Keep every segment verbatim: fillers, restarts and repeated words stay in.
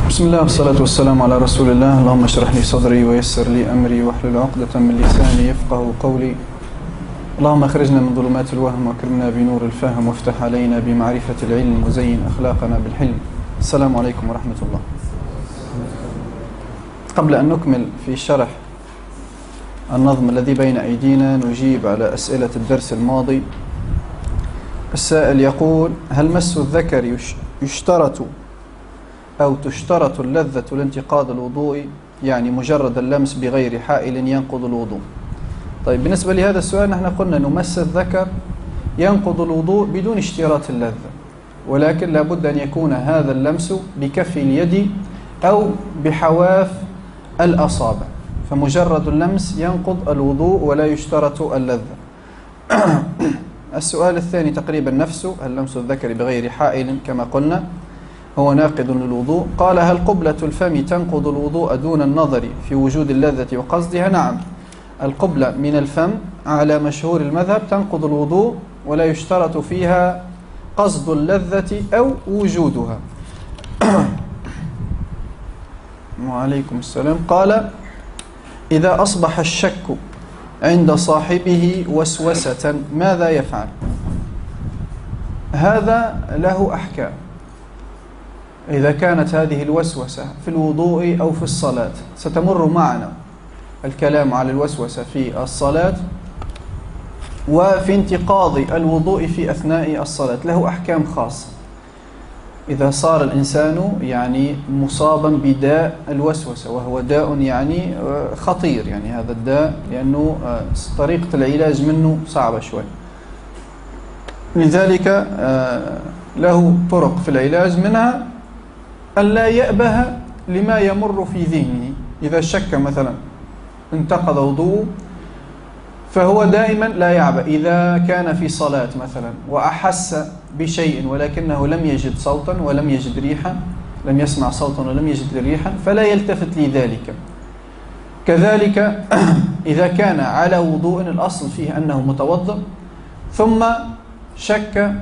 بسم الله والصلاة والسلام على رسول الله. اللهم اشرح لي صدري ويسر لي أمري واحلل عقدة من لساني يفقه قولي. اللهم اخرجنا من ظلمات الوهم واكرمنا بنور الفهم وافتح علينا بمعرفة العلم وزين أخلاقنا بالحلم. السلام عليكم ورحمة الله. قبل أن نكمل في شرح النظم الذي بين أيدينا نجيب على أسئلة الدرس الماضي. السائل يقول: هل مس الذكر يشترط أو تشترط اللذة لانتقاض الوضوء؟ يعني مجرد اللمس بغير حائل ينقض الوضوء. طيب، بالنسبة لهذا السؤال نحن قلنا أنه مس الذكر ينقض الوضوء بدون اشتراط اللذة، ولكن لابد أن يكون هذا اللمس بكف اليد أو بحواف الأصابع، فمجرد اللمس ينقض الوضوء ولا يشترط اللذة. السؤال الثاني تقريبا نفسه: هل لمس الذكر بغير حائل كما قلنا هو ناقض للوضوء؟ قال: هل قبلة الفم تنقض الوضوء دون النظر في وجود اللذة وقصدها؟ نعم، القبلة من الفم على مشهور المذهب تنقض الوضوء ولا يشترط فيها قصد اللذة أو وجودها. وعليكم السلام. قال: إذا أصبح الشك عند صاحبه وسوسة ماذا يفعل؟ هذا له أحكام. إذا كانت هذه الوسوسة في الوضوء أو في الصلاة، ستمر معنا الكلام على الوسوسة في الصلاة وفي انتقاض الوضوء في أثناء الصلاة، له أحكام خاصة. إذا صار الإنسان يعني مصابا بداء الوسوسة، وهو داء يعني خطير، يعني هذا الداء لأنه طريقة العلاج منه صعبة شوي، لذلك له طرق في العلاج، منها أن لا يأبه لما يمر في ذهنه. إذا شك مثلا انتقض وضوءه فهو دائما لا يعبأ. إذا كان في صلاة مثلا وأحس بشيء ولكنه لم يجد صوتا ولم يجد ريحا، لم يسمع صوتا ولم يجد ريحا، فلا يلتفت لذلك. كذلك إذا كان على وضوء الأصل فيه أنه متوضئ ثم شك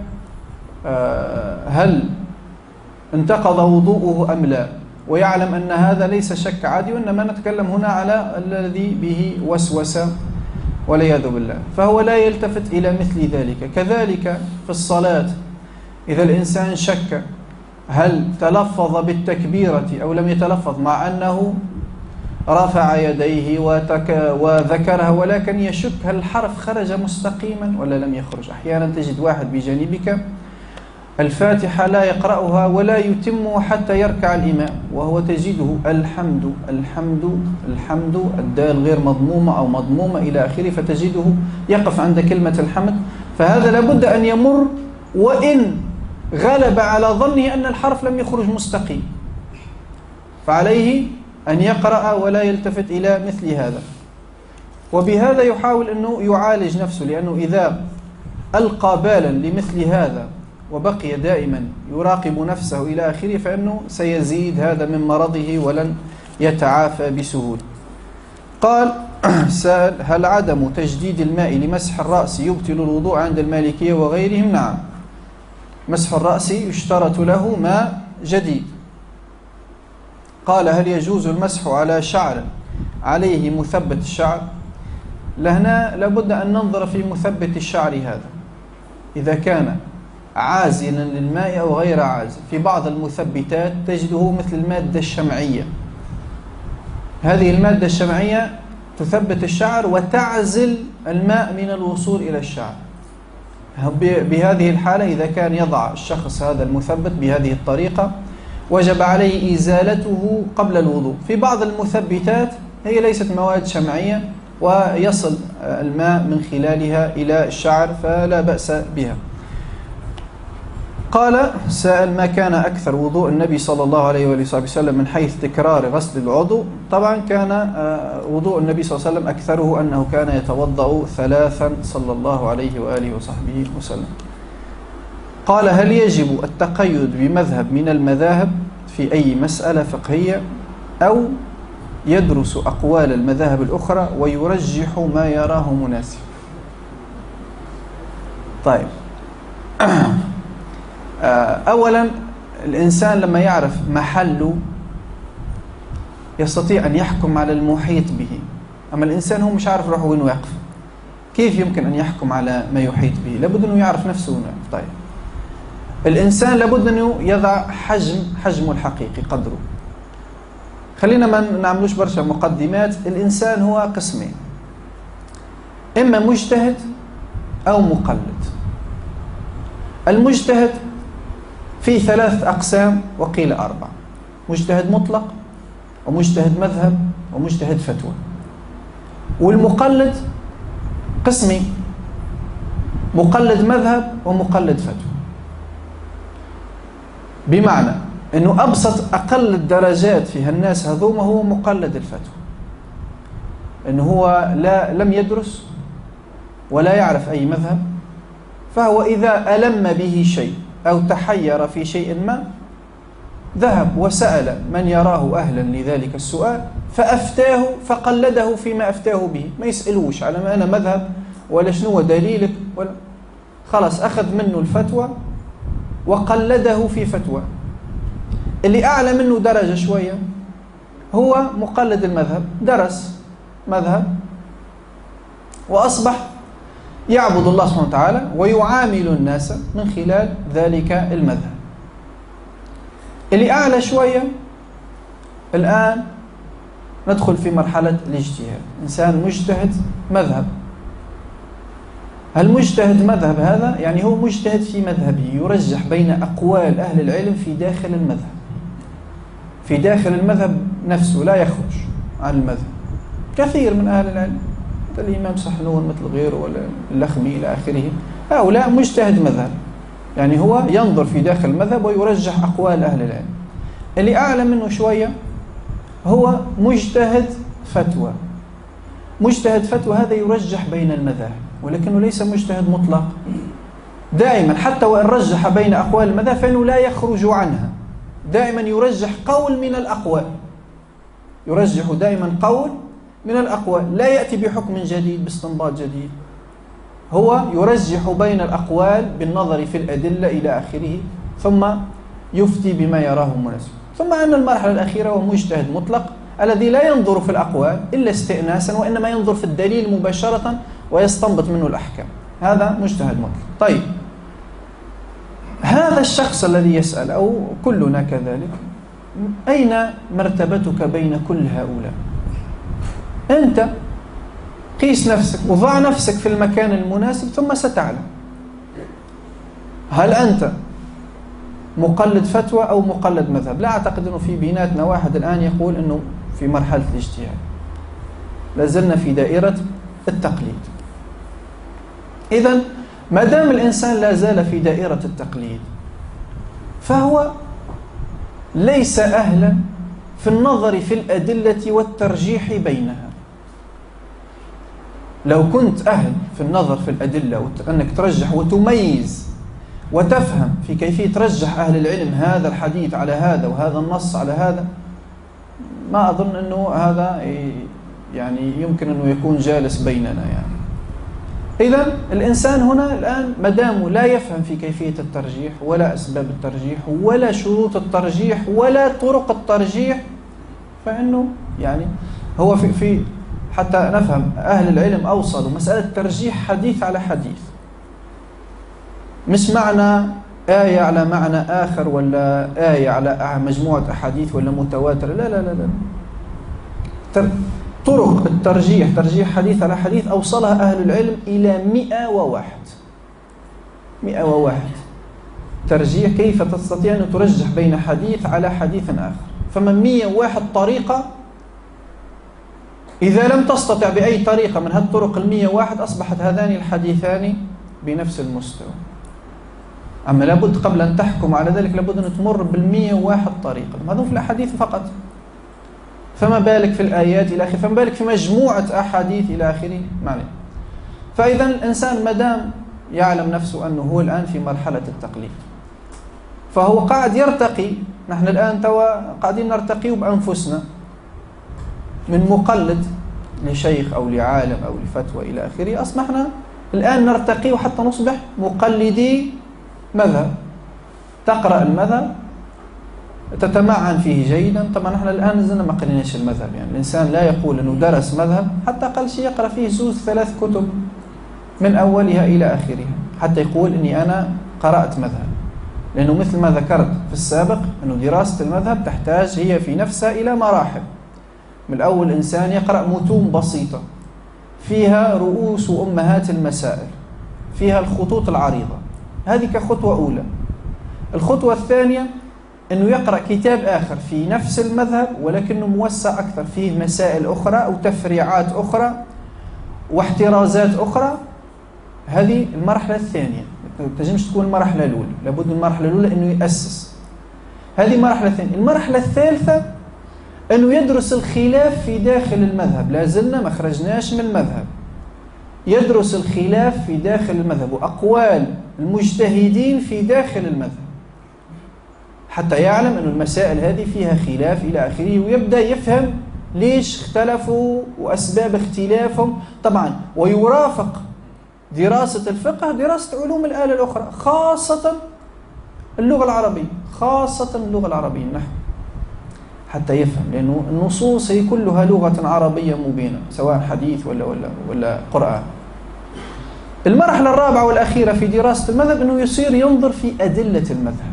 هل انتقض وضوءه أم لا، ويعلم أن هذا ليس شك عادي، وإنما نتكلم هنا على الذي به وسوسة والعياذ بالله، فهو لا يلتفت إلى مثل ذلك. كذلك في الصلاة، إذا الإنسان شك هل تلفظ بالتكبيرة أو لم يتلفظ، مع أنه رفع يديه وذكرها، ولكن يشك هل الحرف خرج مستقيما ولا لم يخرج. أحيانا تجد واحد بجانبك الفاتحة لا يقرأها ولا يتم حتى يركع الإمام، وهو تجده الحمد الحمد الحمد، الدال غير مضمومة أو مضمومة إلى آخره، فتجده يقف عند كلمة الحمد. فهذا لابد أن يمر وإن غلب على ظنه أن الحرف لم يخرج مستقيم، فعليه أن يقرأ ولا يلتفت إلى مثل هذا. وبهذا يحاول أنه يعالج نفسه، لأنه إذا ألقى بالا لمثل هذا وبقي دائما يراقب نفسه إلى آخره فإنه سيزيد هذا من مرضه ولن يتعافى بسهولة. قال سائل: هل عدم تجديد الماء لمسح الرأس يبطل الوضوء عند المالكية وغيرهم؟ نعم، مسح الرأس يشترط له ماء جديد. قال: هل يجوز المسح على شعر عليه مثبت الشعر؟ لهنا لابد أن ننظر في مثبت الشعر هذا، إذا كان عازلا للماء أو غير عازل. في بعض المثبتات تجده مثل المادة الشمعية، هذه المادة الشمعية تثبت الشعر وتعزل الماء من الوصول إلى الشعر. بهذه الحالة إذا كان يضع الشخص هذا المثبت بهذه الطريقة وجب عليه إزالته قبل الوضوء. في بعض المثبتات هي ليست مواد شمعية ويصل الماء من خلالها إلى الشعر فلا بأس بها. قال سائل: ما كان أكثر وضوء النبي صلى الله عليه وآله وسلم من حيث تكرار غسل العضو؟ طبعا كان وضوء النبي صلى الله عليه وسلم أكثره أنه كان يتوضأ ثلاثا صلى الله عليه وآله وصحبه وسلم. قال: هل يجب التقيد بمذهب من المذاهب في أي مسألة فقهية، أو يدرس أقوال المذاهب الأخرى ويرجح ما يراه مناسب؟ طيب، أولا الإنسان لما يعرف محل يستطيع أن يحكم على المحيط به. أما الإنسان هو مش عارف روحه وين واقف، كيف يمكن أن يحكم على ما يحيط به؟ لابد أنه يعرف نفسه وين واقف. طيب الإنسان لابد أنه يضع حجم حجمه الحقيقي، قدره. خلينا ما نعملوش برشا مقدمات. الإنسان هو قسمين، إما مجتهد أو مقلد. المجتهد في ثلاث أقسام وقيل أربع: مجتهد مطلق، ومجتهد مذهب، ومجتهد فتوى. والمقلد قسمين: مقلد مذهب ومقلد فتوى. بمعنى أنه أبسط أقل الدرجات في الناس هذوما هو مقلد الفتوى، أنه هو لا لم يدرس ولا يعرف أي مذهب، فهو إذا ألم به شيء أو تحير في شيء ما ذهب وسأل من يراه أهلا لذلك السؤال فأفتاه فقلده فيما أفتاه به، ما يسألوش على ما أنا مذهب ولا شنو دليلك ولا، خلاص أخذ منه الفتوى وقلده في فتوى. اللي أعلى منه درجة شوية هو مقلد المذهب، درس مذهب وأصبح يعبد الله سبحانه وتعالى ويعامل الناس من خلال ذلك المذهب. اللي أعلى شوية الآن ندخل في مرحلة الاجتهاد، إنسان مجتهد مذهب. المجتهد مذهب هذا يعني هو مجتهد في مذهبه، يرجح بين أقوال أهل العلم في داخل المذهب، في داخل المذهب نفسه، لا يخرج عن المذهب. كثير من أهل العلم مثل الإمام صحنون مثل غيره ولا اللخمي إلى آخره، هؤلاء مجتهد مذهب، يعني هو ينظر في داخل المذهب ويرجح أقوال أهل العلم. اللي أعلى منه شوية هو مجتهد فتوى. مجتهد فتوى هذا يرجح بين المذاهب، ولكنه ليس مجتهد مطلق. دائما حتى وإن رجح بين أقوال المذاهب فإنه لا يخرج عنها، دائما يرجح قول من الأقوال، يرجح دائما قول من الأقوال، لا يأتي بحكم جديد باستنباط جديد، هو يرجح بين الأقوال بالنظر في الأدلة إلى آخره، ثم يفتي بما يراه مناسب. ثم أن المرحلة الأخيرة هو مجتهد مطلق الذي لا ينظر في الأقوال إلا استئناسا، وإنما ينظر في الدليل مباشرة ويستنبط منه الأحكام. هذا مجتهد مطلق. طيب هذا الشخص الذي يسأل أو كلنا كذلك، أين مرتبتك بين كل هؤلاء؟ أنت قيس نفسك وضع نفسك في المكان المناسب ثم ستعلم هل أنت مقلد فتوى أو مقلد مذهب. لا أعتقد أنه في بيناتنا واحد الآن يقول أنه في مرحلة الاجتهاد، لازلنا في دائرة التقليد. إذن ما دام الإنسان لا زال في دائرة التقليد فهو ليس أهلا في النظر في الأدلة والترجيح بينها. لو كنت أهل في النظر في الأدلة وأنك ترجح وتميز وتفهم في كيفية ترجح أهل العلم هذا الحديث على هذا وهذا النص على هذا، ما أظن أنه هذا يعني يمكن أنه يكون جالس بيننا يعني. إذن الإنسان هنا الآن مدامه لا يفهم في كيفية الترجيح ولا أسباب الترجيح ولا شروط الترجيح ولا طرق الترجيح، فإنه يعني هو في, في حتى نفهم أهل العلم أوصلوا مسألة ترجيح حديث على حديث، مش معنى آية على معنى آخر ولا آية على مجموعة أحاديث ولا متواتر، لا لا لا لا. طرق الترجيح، ترجيح حديث على حديث، أوصلها أهل العلم إلى مئة وواحد مئة وواحد ترجيح، كيف تستطيع أن ترجح بين حديث على حديث آخر. فمن مئة وواحد طريقة، إذا لم تستطع بأي طريقة من هذه الطرق المئة وواحد أصبحت هذان الحديثان بنفس المستوى. أما لابد قبل أن تحكم على ذلك لابد أن تمر بالمئة وواحد طريقة، هذا في الأحاديث فقط، فما بالك في الآيات إلى آخره، فما بالك في مجموعة أحاديث إلى آخره. معنى فإذا الإنسان مدام يعلم نفسه أنه هو الآن في مرحلة التقليد فهو قاعد يرتقي. نحن الآن توا قاعدين نرتقي بأنفسنا من مقلد لشيخ أو لعالم أو لفتوى إلى آخره، أصبحنا الآن نرتقي وحتى نصبح مقلدي مذهب. تقرأ المذهب تتمعن فيه جيدا. طبعا احنا الآن زلنا ما قريناش المذهب، يعني الإنسان لا يقول أنه درس مذهب حتى أقل شيء يقرأ فيه زوز ثلاث كتب من أولها إلى آخرها حتى يقول أني أنا قرأت مذهب. لأنه مثل ما ذكرت في السابق أنه دراسة المذهب تحتاج هي في نفسها إلى مراحل. من الأول إنسان يقرأ متون بسيطة فيها رؤوس وأمهات المسائل، فيها الخطوط العريضة، هذه كخطوة أولى. الخطوة الثانية أنه يقرأ كتاب آخر في نفس المذهب ولكنه موسع أكثر، فيه مسائل أخرى أو تفريعات أخرى واحترازات أخرى. هذه المرحلة الثانية، ما تنجمش تكون المرحلة الأولى، لابد من المرحلة الأولى أنه يأسس. هذه المرحلة الثانية. المرحلة الثالثة أنه يدرس الخلاف في داخل المذهب، لا زلنا ما خرجناش من المذهب. يدرس الخلاف في داخل المذهب وأقوال المجتهدين في داخل المذهب حتى يعلم أن المسائل هذه فيها خلاف إلى آخره، ويبدأ يفهم ليش اختلفوا وأسباب اختلافهم. طبعا ويرافق دراسة الفقه دراسة علوم الآلة الأخرى، خاصة اللغة العربية، خاصة اللغة العربية النحو، حتى يفهم، لأنه النصوص هي كلها لغة عربية مبينة سواء حديث ولا ولا ولا قرآن. المرحلة الرابعة والأخيرة في دراسة المذهب أنه يصير ينظر في أدلة المذهب.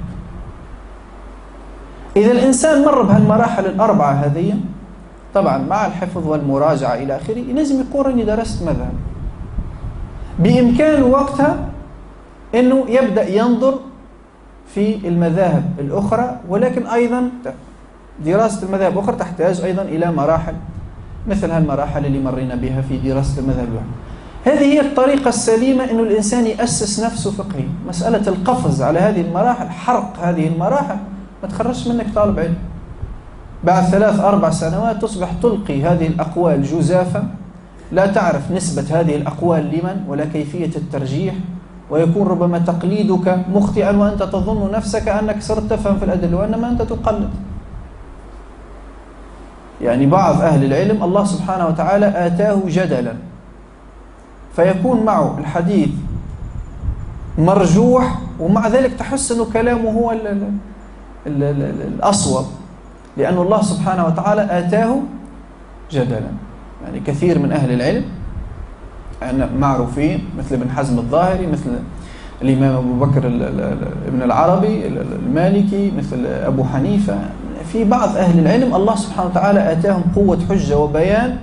إذا الإنسان مر بهالمراحل الأربعة هذه طبعا مع الحفظ والمراجعة إلى آخره لازم يقول أني درست مذهب. بإمكانه وقتها أنه يبدأ ينظر في المذاهب الأخرى، ولكن أيضا دراسة المذاهب الأخرى تحتاج أيضا إلى مراحل مثل هالمراحل اللي مرينا بها في دراسة المذهب الواحد. هذه هي الطريقة السليمة أنه الإنسان يأسس نفسه فقهيا. مسألة القفز على هذه المراحل، حرق هذه المراحل، ما تخرجش منك طالب علم. بعد ثلاث أربع سنوات تصبح تلقي هذه الأقوال جزافا، لا تعرف نسبة هذه الأقوال لمن ولا كيفية الترجيح، ويكون ربما تقليدك مخطئا وأنت تظن نفسك أنك صرت تفهم في الأدلة وإنما أنت تقلد. يعني بعض أهل العلم الله سبحانه وتعالى آتاه جدلا فيكون معه الحديث مرجوح ومع ذلك تحس أنه كلامه هو ال ال ال ال الأصوب، لأن الله سبحانه وتعالى آتاه جدلا. يعني كثير من أهل العلم يعني معروفين مثل ابن حزم الظاهري، مثل الإمام أبو بكر ابن العربي المالكي، مثل أبو حنيفة. في بعض أهل العلم الله سبحانه وتعالى آتاهم قوة حجة وبيان،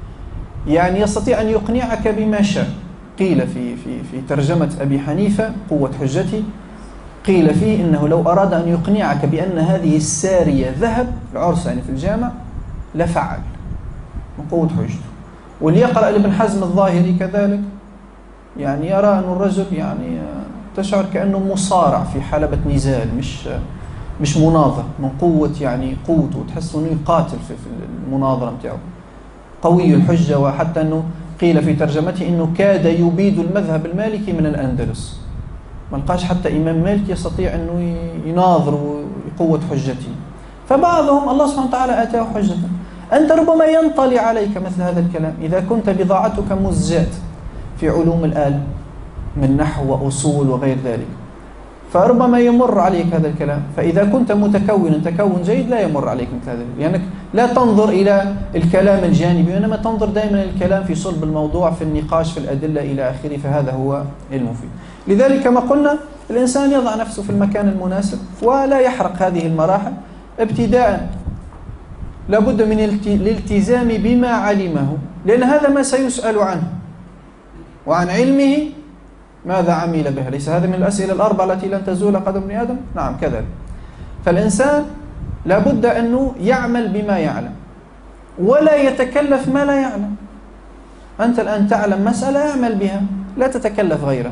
يعني يستطيع أن يقنعك بما شاء. قيل في في في ترجمة أبي حنيفة قوة حجتي، قيل فيه إنه لو أراد أن يقنعك بأن هذه السارية ذهب، العرس يعني في الجامع، لفعل من قوة حجته. واللي يقرأ لابن حزم الظاهري كذلك يعني يرى أن الرجل يعني تشعر كأنه مصارع في حلبة نزال، مش مش مناظر، من قوة يعني قوته، وتحس أنه يقاتل في المناظرة متاعه، قوي الحجة. وحتى أنه قيل في ترجمته أنه كاد يبيد المذهب المالكي من الأندلس، ما لقاش حتى إمام مالك يستطيع أنه يناظر بقوة حجته. فبعضهم الله سبحانه وتعالى آتاه حجة. أنت ربما ينطلي عليك مثل هذا الكلام إذا كنت بضاعتك مزجات في علوم الآلة من نحو وأصول وغير ذلك، فربما يمر عليك هذا الكلام. فإذا كنت متكونا تكون جيد لا يمر عليك مثل هذا، لأنك لا تنظر إلى الكلام الجانبي وإنما تنظر دائما الكلام في صلب الموضوع، في النقاش في الأدلة إلى آخره، فهذا هو المفيد. لذلك كما قلنا الإنسان يضع نفسه في المكان المناسب ولا يحرق هذه المراحل. ابتداء لابد من الالتزام بما علمه، لأن هذا ما سيسأل عنه، وعن علمه ماذا عمل بها. ليس هذا من الأسئلة الأربعة التي لن تزول قدم ابن آدم؟ نعم كذلك. فالإنسان لابد أنه يعمل بما يعلم ولا يتكلف ما لا يعلم. أنت الآن تعلم مسألة اعمل بها، لا تتكلف غيرها،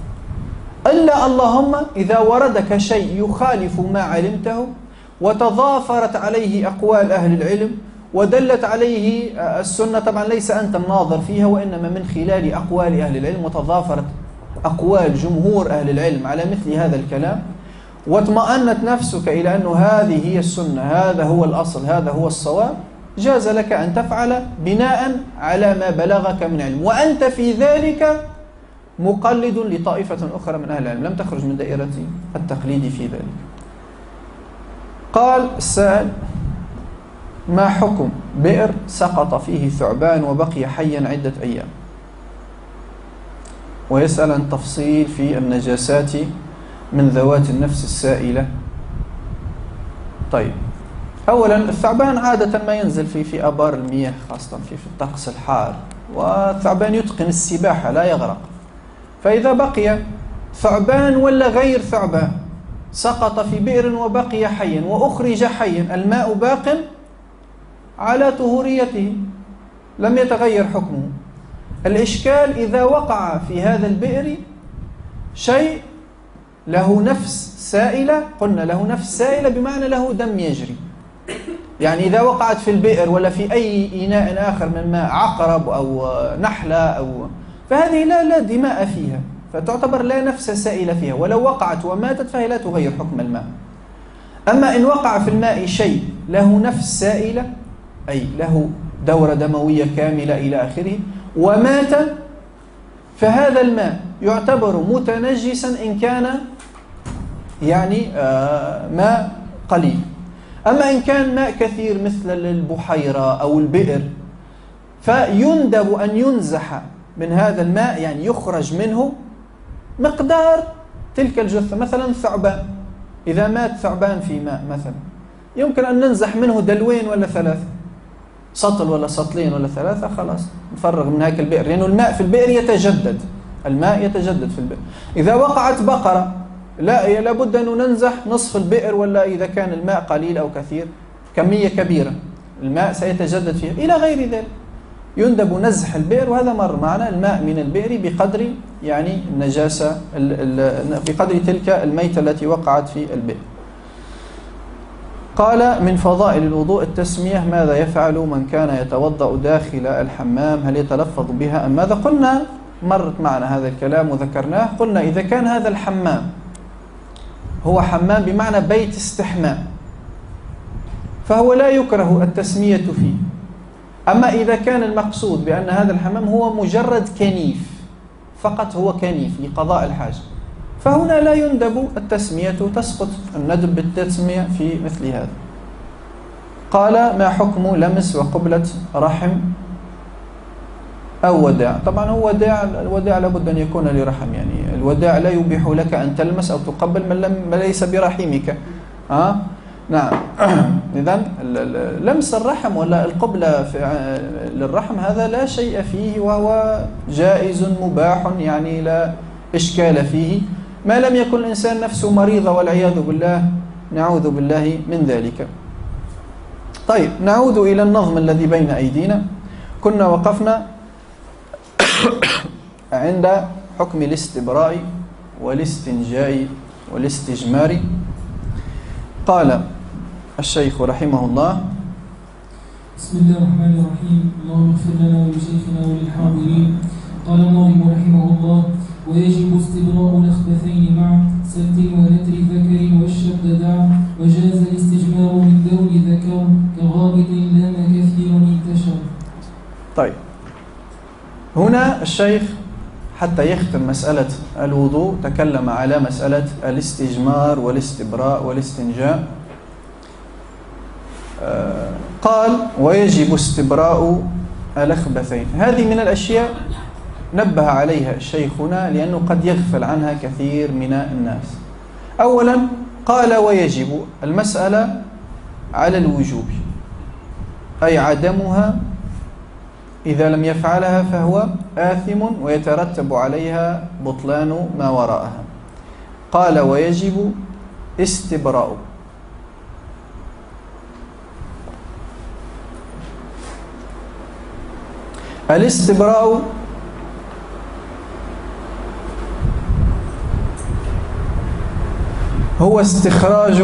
إلا اللهم إذا وردك شيء يخالف ما علمته وتضافرت عليه أقوال أهل العلم ودلت عليه السنة. طبعا ليس أنت الناظر فيها وإنما من خلال أقوال أهل العلم، وتضافرت أقوال جمهور أهل العلم على مثل هذا الكلام، واطمأنت نفسك إلى أنه هذه هي السنة، هذا هو الأصل، هذا هو الصواب، جاز لك أن تفعل بناء على ما بلغك من علم، وأنت في ذلك مقلد لطائفة أخرى من أهل العلم، لم تخرج من دائرة التقليد في ذلك. قال السائل: ما حكم بئر سقط فيه ثعبان وبقي حيا عدة أيام؟ ويسأل عن تفصيل في النجاسات من ذوات النفس السائلة. طيب، أولا الثعبان عادة ما ينزل في في آبار المياه، خاصة في في الطقس الحار، والثعبان يتقن السباحة لا يغرق. فإذا بقي ثعبان ولا غير ثعبان سقط في بئر وبقي حيا وأخرج حيا، الماء باق على طهوريته لم يتغير حكمه. الإشكال إذا وقع في هذا البئر شيء له نفس سائلة، قلنا له نفس سائلة بمعنى له دم يجري. يعني إذا وقعت في البئر ولا في أي إناء آخر من ماء عقرب أو نحلة أو فهذه لا لا دماء فيها، فتعتبر لا نفس سائلة فيها، ولو وقعت وماتت فهي لا تغير حكم الماء. أما إن وقع في الماء شيء له نفس سائلة، أي له دورة دموية كاملة إلى آخره، ومات، فهذا الماء يعتبر متنجسا إن كان يعني آه ماء قليل. أما إن كان ماء كثير مثل البحيرة أو البئر فيندب أن ينزح من هذا الماء، يعني يخرج منه مقدار تلك الجثة. مثلا ثعبان، إذا مات ثعبان في ماء مثلا يمكن أن ننزح منه دلوين ولا ثلاثة، سطل ولا سطلين ولا ثلاثة، خلاص نفرغ من هيك البئر، لأنه الماء في البئر يتجدد، الماء يتجدد في البئر. إذا وقعت بقرة لا لابد أن ننزح نصف البئر، ولا إذا كان الماء قليل أو كثير كمية كبيرة الماء سيتجدد فيها إلى غير ذلك، يندب نزح البئر. وهذا مر معنا، الماء من البئر بقدر يعني النجاسة بقدر تلك الميتة التي وقعت في البئر. قال: من فضائل الوضوء التسمية، ماذا يفعل من كان يتوضأ داخل الحمام؟ هل يتلفظ بها أم ماذا؟ قلنا مرت معنا هذا الكلام وذكرناه. قلنا إذا كان هذا الحمام هو حمام بمعنى بيت استحمام فهو لا يكره التسمية فيه. أما إذا كان المقصود بأن هذا الحمام هو مجرد كنيف فقط، هو كنيف لقضاء الحاجة، فهنا لا يندب التسمية، تسقط الندب بالتسمية في مثل هذا. قال: ما حكم لمس وقبلة رحم أو وداع؟ طبعا هو وداع، الوداع لابد أن يكون لرحم، يعني الوداع لا يبيح لك أن تلمس أو تقبل من لم ليس برحمك. أه؟ نعم. إذن لمس الرحم ولا القبلة للرحم هذا لا شيء فيه، وهو جائز مباح، يعني لا إشكال فيه، ما لم يكن الإنسان نفسه مريضة والعياذ بالله، نعوذ بالله من ذلك. طيب، نعود إلى النظم الذي بين أيدينا. كنا وقفنا عند حكم الاستبراء والاستنجاء والاستجمار. قال الشيخ رحمه الله: بسم الله الرحمن الرحيم. اللهم اغفر لنا ولشيخنا وللحاضرين. قال الناظم رحمه الله: ويجب استبراء الأخبثين مع سبت ونتر ذكر والشد دع، وجاز الاستجمار من ذوي ذكر كغائط لام كثير انتشر. طيب، هنا الشيخ حتى يختم مسألة الوضوء تكلم على مسألة الاستجمار والاستبراء والاستنجاء. قال: ويجب استبراء الأخبثين. هذه من الأشياء نبه عليها شيخنا لأنه قد يغفل عنها كثير من الناس. أولا قال: ويجب، المسألة على الوجوب، أي عدمها إذا لم يفعلها فهو آثم ويترتب عليها بطلان ما وراءها. قال: ويجب استبراء. الاستبراء هو استخراج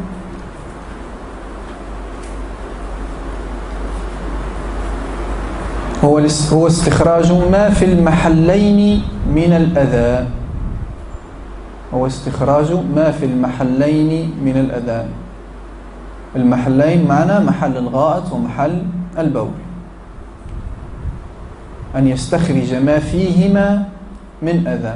هو هو استخراج ما في المحلين من الأذى. هو استخراج ما في المحلين من الأذى. المحلين معنا محل الغائط ومحل البول، أن يستخرج ما فيهما من أذى.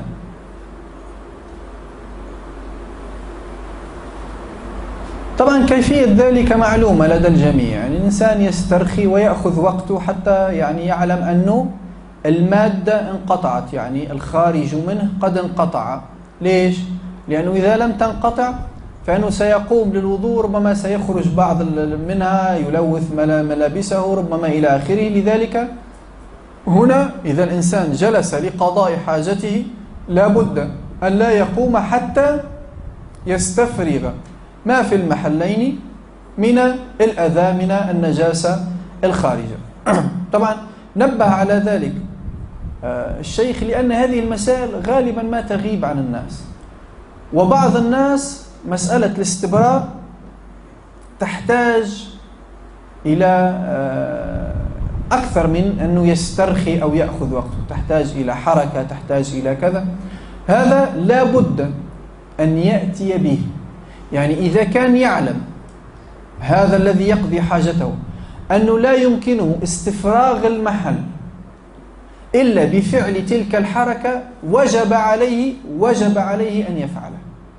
طبعا كيفية ذلك معلومة لدى الجميع، يعني الإنسان يسترخي ويأخذ وقته حتى يعني يعلم أنه المادة انقطعت، يعني الخارج منه قد انقطع. ليش؟ لأنه إذا لم تنقطع فإنه سيقوم للوضوء، ربما سيخرج بعض منها يلوث ملابسه ربما إلى آخره. لذلك هنا إذا الإنسان جلس لقضاء حاجته لا بد أن لا يقوم حتى يستفرغ ما في المحلين من الأذى من النجاسة الخارجة. طبعا نبه على ذلك الشيخ لأن هذه المسائل غالبا ما تغيب عن الناس، وبعض الناس مسألة الاستبراء تحتاج إلى أكثر من أنه يسترخي أو يأخذ وقته، تحتاج إلى حركة، تحتاج إلى كذا. هذا لا بد أن يأتي به، يعني إذا كان يعلم هذا الذي يقضي حاجته أنه لا يمكنه استفراغ المحل إلا بفعل تلك الحركة، وجب عليه وجب عليه أن يفعله.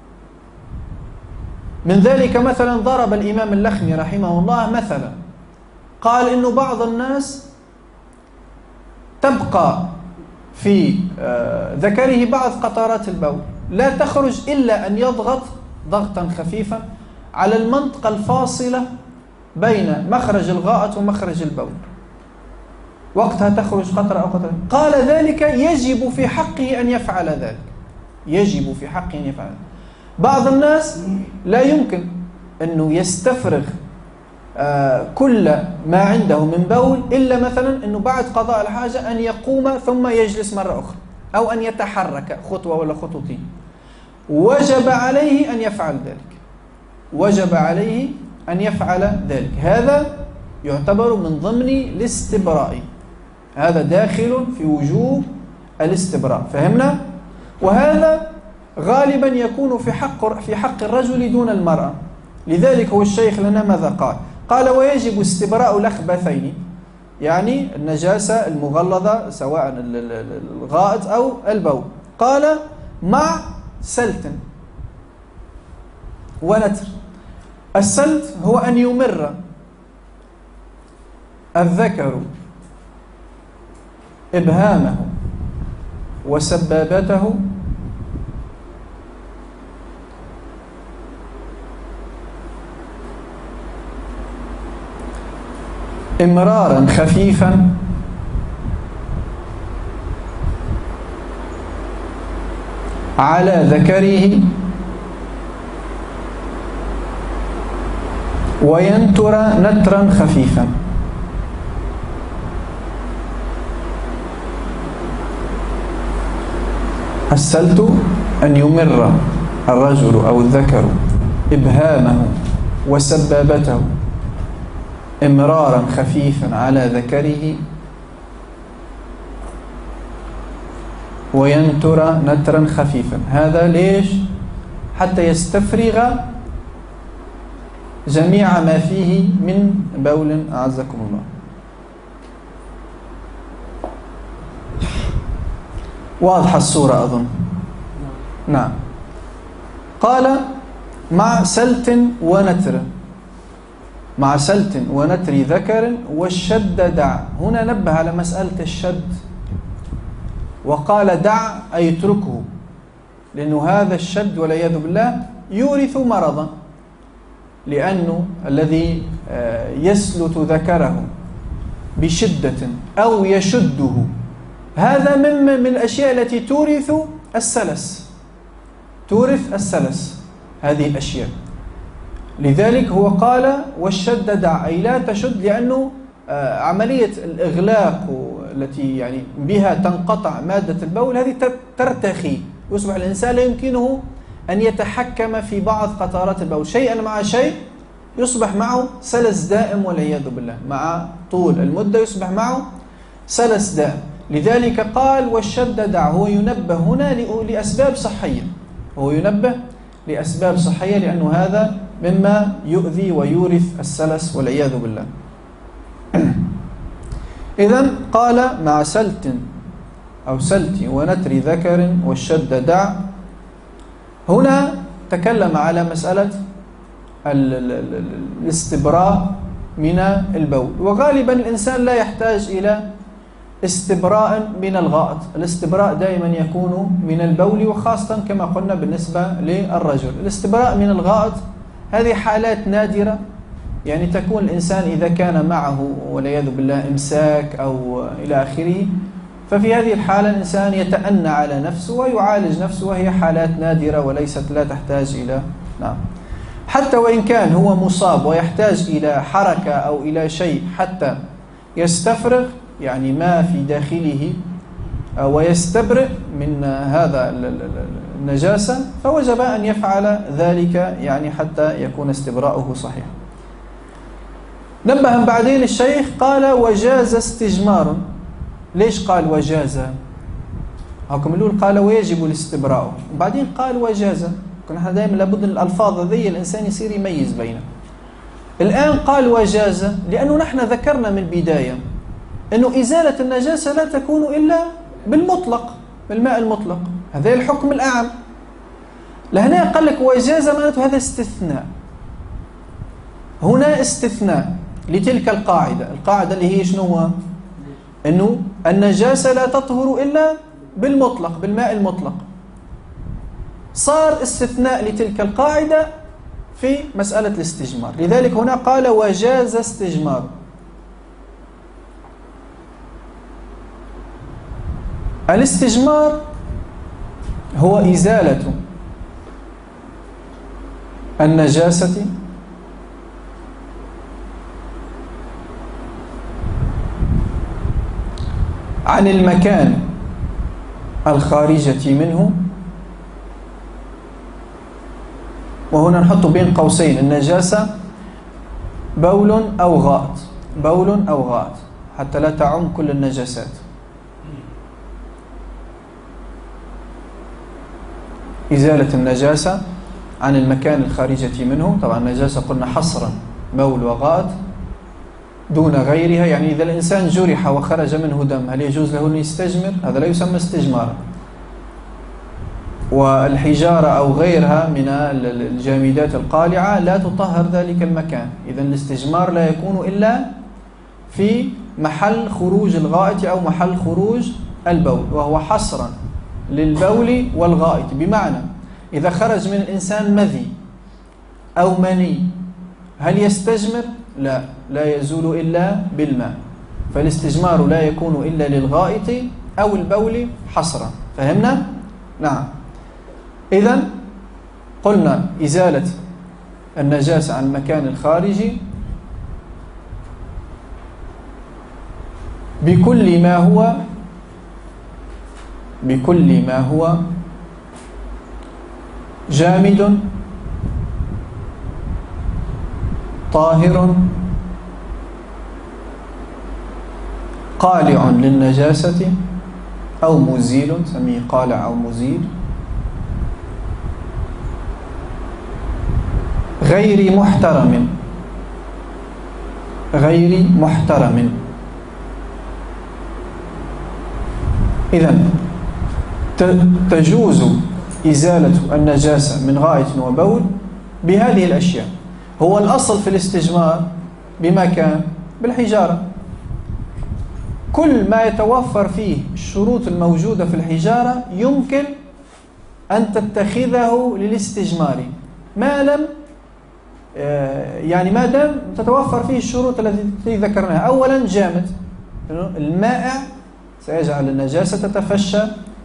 من ذلك مثلا ضرب الإمام اللخمي رحمه الله مثلا، قال إنه بعض الناس تبقى في ذكره بعض قطرات البول لا تخرج إلا أن يضغط ضغطا خفيفا على المنطقة الفاصلة بين مخرج الغائط ومخرج البول، وقتها تخرج قطرة أو قطرة. قال ذلك يجب في حقه أن يفعل ذلك، يجب في حقه أن يفعل. بعض الناس لا يمكن أنه يستفرغ آه كل ما عنده من بول إلا مثلا أنه بعد قضاء الحاجة أن يقوم ثم يجلس مرة أخرى، أو أن يتحرك خطوة ولا خطوتين. وجب عليه أن يفعل ذلك، وجب عليه أن يفعل ذلك. هذا يعتبر من ضمن الاستبراء، هذا داخل في وجوب الاستبراء. فهمنا؟ وهذا غالبا يكون في حق في حق الرجل دون المرأة. لذلك هو الشيخ لنا ماذا قال؟ قال ويجب استبراء الأخبثين، يعني النجاسة المغلظة سواء الغائط أو البول. قال مع سلت ونتر. السلت هو أن يمر الذكر إبهامه وسبابته إمرارا خفيفا على ذكره وينتر نترا خفيفا. السلت أن يمر الرجل أو الذكر إبهامه وسبابته إمرارا خفيفا على ذكره وينتر نترا خفيفا. هذا ليش؟ حتى يستفرغ جميع ما فيه من بول، أعزكم الله. واضحة الصورة أظن. نعم. قال مع سلت ونتر، مع سلت ونتر ذكر والشد دع. هنا نبه على مسألة الشد وقال دع أي اتركه، لأنه هذا الشد والعياذ بالله يورث مرضا، لأنه الذي يسلت ذكره بشدة أو يشده هذا من من الأشياء التي تورث السلس، تورث السلس هذه الأشياء. لذلك هو قال والشد دع أي لا تشد، لأنه عملية الإغلاق التي يعني بها تنقطع مادة البول هذه ترتخي، يصبح الإنسان لا يمكنه أن يتحكم في بعض قطرات البول، شيئا مع شيء يصبح معه سلس دائم والعياذ بالله، مع طول المدة يصبح معه سلس دائم. لذلك قال والشد دع. هو ينبه هنا لأسباب صحية، هو ينبه لأسباب صحية، لأنه هذا مما يؤذي ويورث السلس والعياذ بالله. إذن قال مع سلت أو سلت ونتر ذكر والشد دع. هنا تكلم على مسألة الاستبراء من البول. وغالبا الإنسان لا يحتاج إلى استبراء من الغائط، الاستبراء دائما يكون من البول، وخاصة كما قلنا بالنسبة للرجل. الاستبراء من الغائط هذه حالات نادرة، يعني تكون الإنسان إذا كان معه والعياذ بالله إمساك أو إلى آخره، ففي هذه الحالة الإنسان يتأنى على نفسه ويعالج نفسه، وهي حالات نادرة وليست لا تحتاج إلى نعم. حتى وإن كان هو مصاب ويحتاج إلى حركة أو إلى شيء حتى يستفرغ يعني ما في داخله ويستبرئ من هذا النجاسة، فوجب أن يفعل ذلك يعني حتى يكون استبراؤه صحيح. نبه بعدين الشيخ قال وجاز استجمار. ليش قال وجاز؟ هاكم الأول قال ويجب الاستبراء، وبعدين قال وجاز. نحن دائما لابد من الألفاظ ذي الإنسان يصير يميز بينها. الآن قال وجاز لأنه نحن ذكرنا من البداية أنه إزالة النجاسة لا تكون إلا بالمطلق، بالماء المطلق، هذا الحكم الأعم. لهنا قال لك وجاز معناته هذا استثناء، هنا استثناء لتلك القاعدة. القاعدة اللي هي شنو هو؟ أنه النجاسة لا تطهر إلا بالمطلق، بالماء المطلق. صار استثناء لتلك القاعدة في مسألة الاستجمار، لذلك هنا قال وجاز استجمار. الاستجمار هو إزالة النجاسة عن المكان الخارجة منه، وهنا نحط بين قوسين النجاسة بول أو غائط، بول أو غائط حتى لا تعم كل النجاسات. إزالة النجاسة عن المكان الخارجة منه، طبعا النجاسة قلنا حصرا بول وغائط دون غيرها، يعني إذا الإنسان جرح وخرج منه دم هل يجوز له أن يستجمر؟ هذا لا يسمى استجمارا. والحجارة أو غيرها من الجامدات القالعة لا تطهر ذلك المكان، إذا الاستجمار لا يكون إلا في محل خروج الغائط أو محل خروج البول، وهو حصرا للبول والغائط. بمعنى إذا خرج من الإنسان مذي أو مني هل يستجمر؟ لا، لا يزول إلا بالماء، فالاستجمار لا يكون إلا للغائط أو البول حصرا. فهمنا؟ نعم. إذن قلنا إزالة النجاسة عن المكان الخارجي بكل ما هو بكل ما هو جامد طاهر قالع للنجاسة أو مزيل، سميه قالع أو مزيل، غير محترم غير محترم. إذن تجوز إزالة النجاسة من غائط وبول بهذه الأشياء. هو الأصل في الاستجمار بما كان بالحجارة، كل ما يتوفر فيه الشروط الموجودة في الحجارة يمكن أن تتخذه للاستجمار ما لم يعني ما دام تتوفر فيه الشروط التي ذكرناها. أولا جامد، المائع سيجعل النجاسة تتفشى،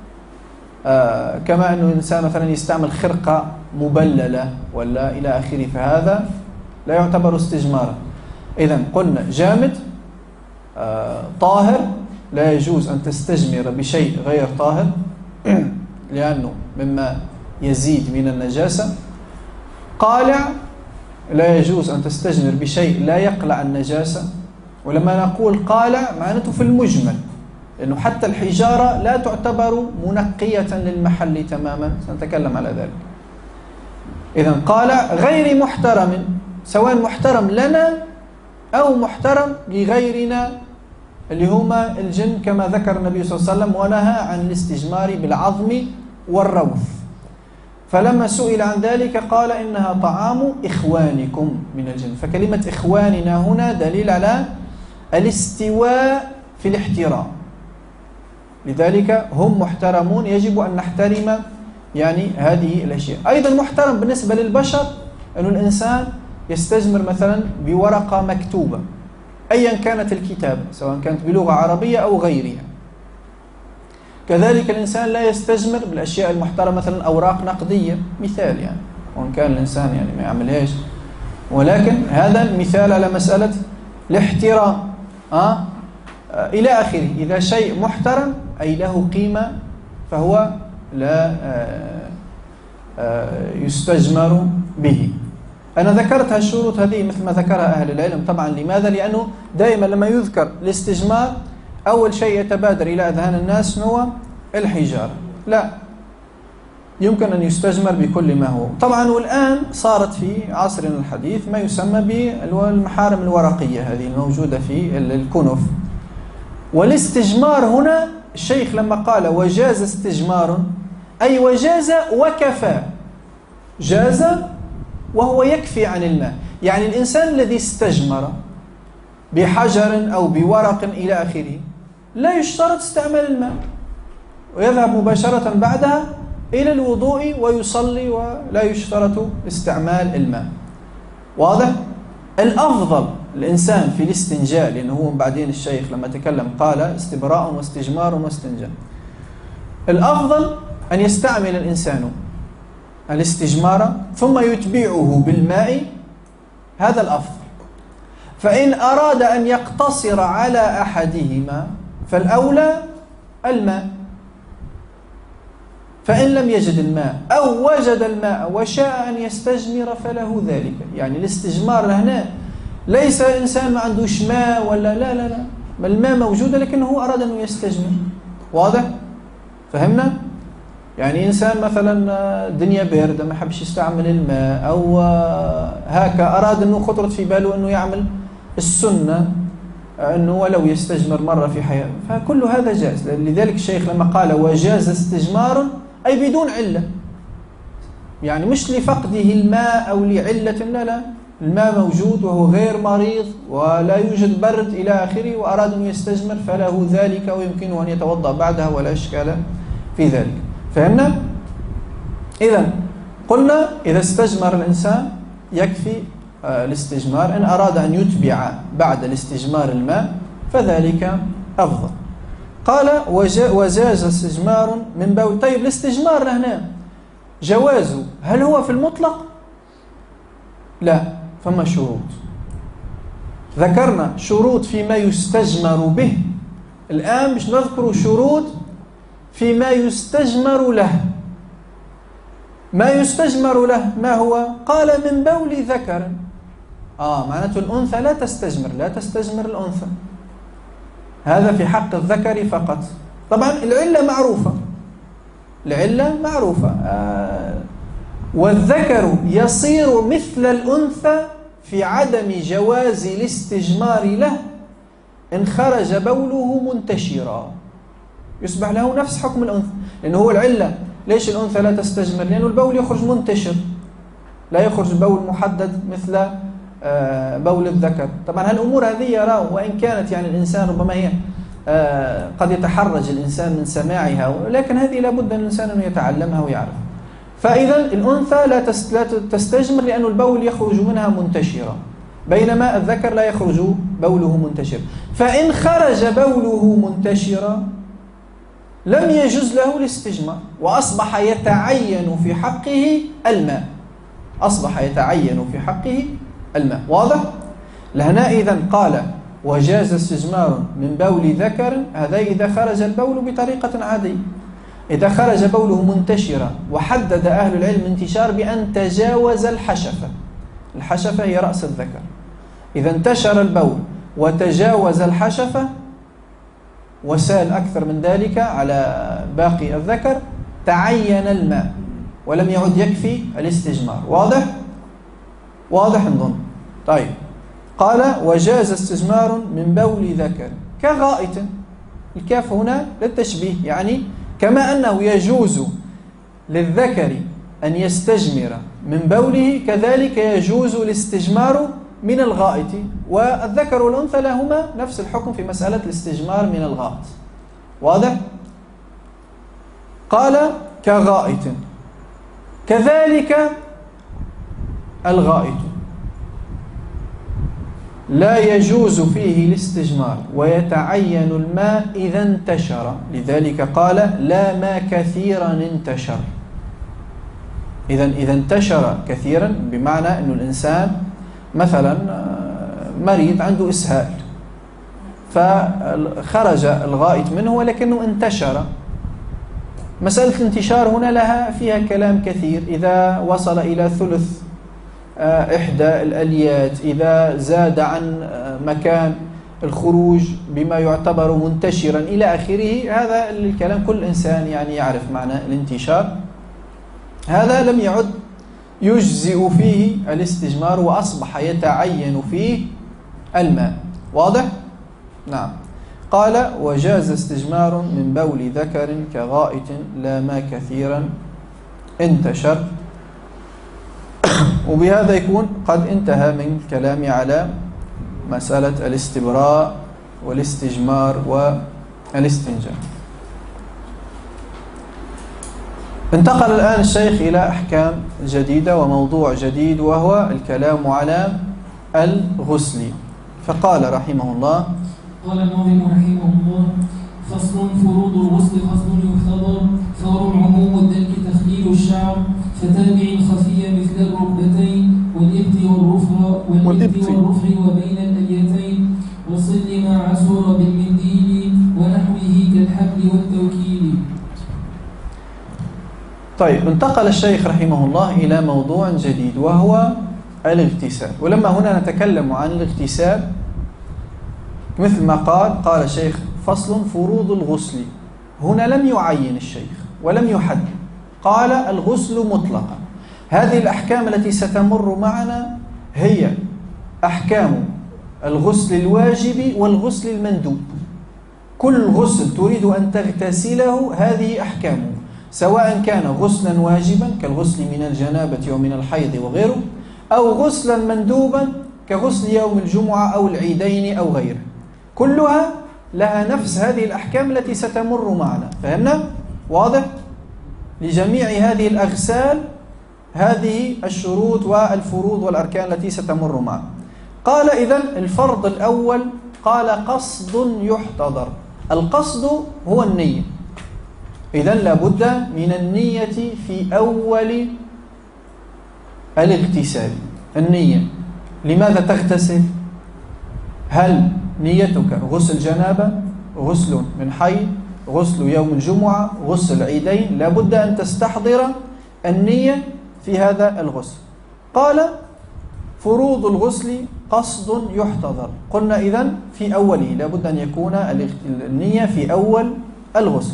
كما أنه الإنسان مثلا يستعمل خرقة مبللة ولا إلى آخره، فهذا لا يعتبر استجمارا. إذن قلنا جامد طاهر، لا يجوز أن تستجمر بشيء غير طاهر لأنه مما يزيد من النجاسة. قالع، لا يجوز أن تستجمر بشيء لا يقلع النجاسة. ولما نقول قالع معناته في المجمل، لأنه حتى الحجارة لا تعتبر منقية للمحل تماما، سنتكلم على ذلك. إذن قالع غير محترم، سواء محترم لنا أو محترم لغيرنا اللي هما الجن، كما ذكر النبي صلى الله عليه وسلم ونهى عن الاستجمار بالعظم والروث. فلما سئل عن ذلك قال إنها طعام إخوانكم من الجن. فكلمة إخواننا هنا دليل على الاستواء في الاحترام، لذلك هم محترمون، يجب أن نحترم يعني هذه الأشياء. أيضا محترم بالنسبة للبشر أن الإنسان يستجمر مثلا بورقة مكتوبة أيا كانت الكتابة، سواء كانت بلغة عربية أو غيرها. كذلك الإنسان لا يستجمر بالأشياء المحترمة، مثلا أوراق نقدية مثال، يعني وإن كان الإنسان يعني ما يعملهاش، ولكن هذا مثال على مسألة الاحترام. أه؟ إلى آخره. إذا شيء محترم أي له قيمة فهو لا يستجمر به. أنا ذكرت هالشروط هذه مثل ما ذكرها أهل العلم. طبعا لماذا؟ لأنه دائما لما يذكر الاستجمار أول شيء يتبادر إلى أذهان الناس هو الحجارة. لا، يمكن أن يستجمر بكل ما هو. طبعا والآن صارت في عصرنا الحديث ما يسمى بالمحارم الورقية، هذه الموجودة في الكنف. والاستجمار هنا الشيخ لما قال وجاز استجمار أي وجاز وكفى، جاز وهو يكفي عن الماء. يعني الإنسان الذي استجمر بحجر أو بورق إلى آخره لا يشترط استعمال الماء، ويذهب مباشرة بعدها إلى الوضوء ويصلي ولا يشترط استعمال الماء. واضح؟ الأفضل الإنسان في الاستنجاء، لأنه هو بعدين الشيخ لما تكلم قال استبراء واستجمار واستنجاء، الأفضل أن يستعمل الإنسان الاستجمار ثم يتبعه بالماء، هذا الأفضل. فإن أراد أن يقتصر على أحدهما فالأولى الماء، فإن لم يجد الماء أو وجد الماء وشاء أن يستجمر فله ذلك. يعني الاستجمار هنا ليس إنسان ما عندوش ماء ولا لا لا لا، الماء موجودة لكنه أراد أن يستجمر. واضح؟ فهمنا؟ يعني إنسان مثلا دنيا باردة ما حبش يستعمل الماء، أو هكا أراد أنه خطرت في باله أنه يعمل السنة أنه ولو يستجمر مرة في حياته، فكل هذا جائز. لذلك الشيخ لما قال وجاز استجمار أي بدون علة، يعني مش لفقده الماء أو لعلة، لا لا، الماء موجود وهو غير مريض ولا يوجد برد إلى آخره وأراد أن يستجمر فله ذلك ويمكنه أن يتوضأ بعدها ولا إشكال في ذلك. فهمنا؟ إذن قلنا إذا استجمر الإنسان يكفي الاستجمار، إن أراد أن يتبع بعد الاستجمار الماء فذلك أفضل. قال وجاز استجمار من بول. طيب الاستجمار هنا جوازه هل هو في المطلق؟ لا، فما شروط. ذكرنا شروط فيما يستجمر به، الآن مش نذكر شروط فيما يستجمر له. ما يستجمر له ما هو؟ قال من بول ذكر. آه معناته الأنثى لا تستجمر، لا تستجمر الأنثى، هذا في حق الذكر فقط. طبعا العلة معروفة، العلة معروفة. آه والذكر يصير مثل الأنثى في عدم جواز الاستجمار له إن خرج بوله منتشرا، يصبح له نفس حكم الأنثى. لأنه هو العلة ليش الأنثى لا تستجمر؟ لأنه البول يخرج منتشر، لا يخرج بول محدد مثل بول الذكر. طبعا هالأمور هذه يراه، وإن كانت يعني الإنسان ربما هي قد يتحرج الإنسان من سماعها، ولكن هذه لابد أن الإنسان أن يتعلمها ويعرف. فإذا الأنثى لا تستجمر لأن البول يخرج منها منتشرا، بينما الذكر لا يخرج بوله منتشر. فإن خرج بوله منتشرا لم يجوز له الاستجمار، وأصبح يتعين في حقه الماء، أصبح يتعين في حقه الماء. واضح؟ لهنا إذن قال وجاز استجمار من بول ذكر، هذا إذا خرج البول بطريقة عادية. إذا خرج بوله منتشرا، وحدد أهل العلم انتشار بأن تجاوز الحشفة، الحشفة هي رأس الذكر، إذا انتشر البول وتجاوز الحشفة وسال أكثر من ذلك على باقي الذكر تعين الماء ولم يعد يكفي الاستجمار. واضح؟ واضح نظن. طيب قال وجاز استجمار من بول ذكر كغائط، الكاف هنا للتشبيه، يعني كما أنه يجوز للذكر أن يستجمر من بوله كذلك يجوز الاستجمار من الغائط، والذكر والأنثى لهما نفس الحكم في مسألة الاستجمار من الغائط. واضح؟ قال كغائط. كذلك الغائط لا يجوز فيه الاستجمار ويتعين الماء إذا انتشر، لذلك قال لا ماء كثيرا انتشر. إذا إذا انتشر كثيرا بمعنى أن الإنسان مثلا مريض عنده إسهال فخرج الغائط منه ولكنه انتشر. مسألة الانتشار هنا لها فيها كلام كثير، إذا وصل إلى ثلث إحدى الأليات، إذا زاد عن مكان الخروج بما يعتبر منتشرا إلى آخره، هذا الكلام كل إنسان يعني يعرف معنى الانتشار. هذا لم يعد يجزئ فيه الاستجمار وأصبح يتعين فيه الماء. واضح؟ نعم. قال وجاز استجمار من بول ذكر كغائط لا ماء كثيرا انتشر. وبهذا يكون قد انتهى من كلامي على مسألة الاستبراء والاستجمار والاستنجاء. انتقل الآن الشيخ إلى أحكام جديدة وموضوع جديد، وهو الكلام على الغسل. فقال رحمه الله: قال الناظم رحمه الله: فصل فروض الغسل فصل يحتضر، ثور العموم والدلك تخليل الشعر، فتابع خفية مثل الركبتين والإبط والرفر والإبط والرفر وبين الأليتين، وصل ما عسر بالمنديل ونحوه كالحبل والتوكيل. طيب، انتقل الشيخ رحمه الله إلى موضوع جديد وهو الاغتسال. ولما هنا نتكلم عن الاغتسال مثل ما قال قال الشيخ: فصل فروض الغسل. هنا لم يعين الشيخ ولم يحدد، قال الغسل مطلقا. هذه الأحكام التي ستمر معنا هي أحكام الغسل الواجب والغسل المندوب. كل غسل تريد أن تغتسله هذه أحكامه، سواء كان غسلا واجبا كالغسل من الجنابة ومن الحيض وغيره، أو غسلا مندوبا كغسل يوم الجمعة أو العيدين أو غيره. كلها لها نفس هذه الأحكام التي ستمر معنا. فهمنا؟ واضح؟ لجميع هذه الأغسال هذه الشروط والفروض والأركان التي ستمر معنا. قال إذن الفرض الأول قال قصد يحتضر. القصد هو النية. إذن لابد من النية في أول الاغتسال. النية. لماذا تغتسل؟ هل نيتك غسل جنابة، غسل من حيض، غسل يوم الجمعة، غسل العيدين؟ لابد أن تستحضر النية في هذا الغسل. قال فروض الغسل قصد يحتضر. قلنا إذن في أوله لابد أن يكون النية في أول الغسل.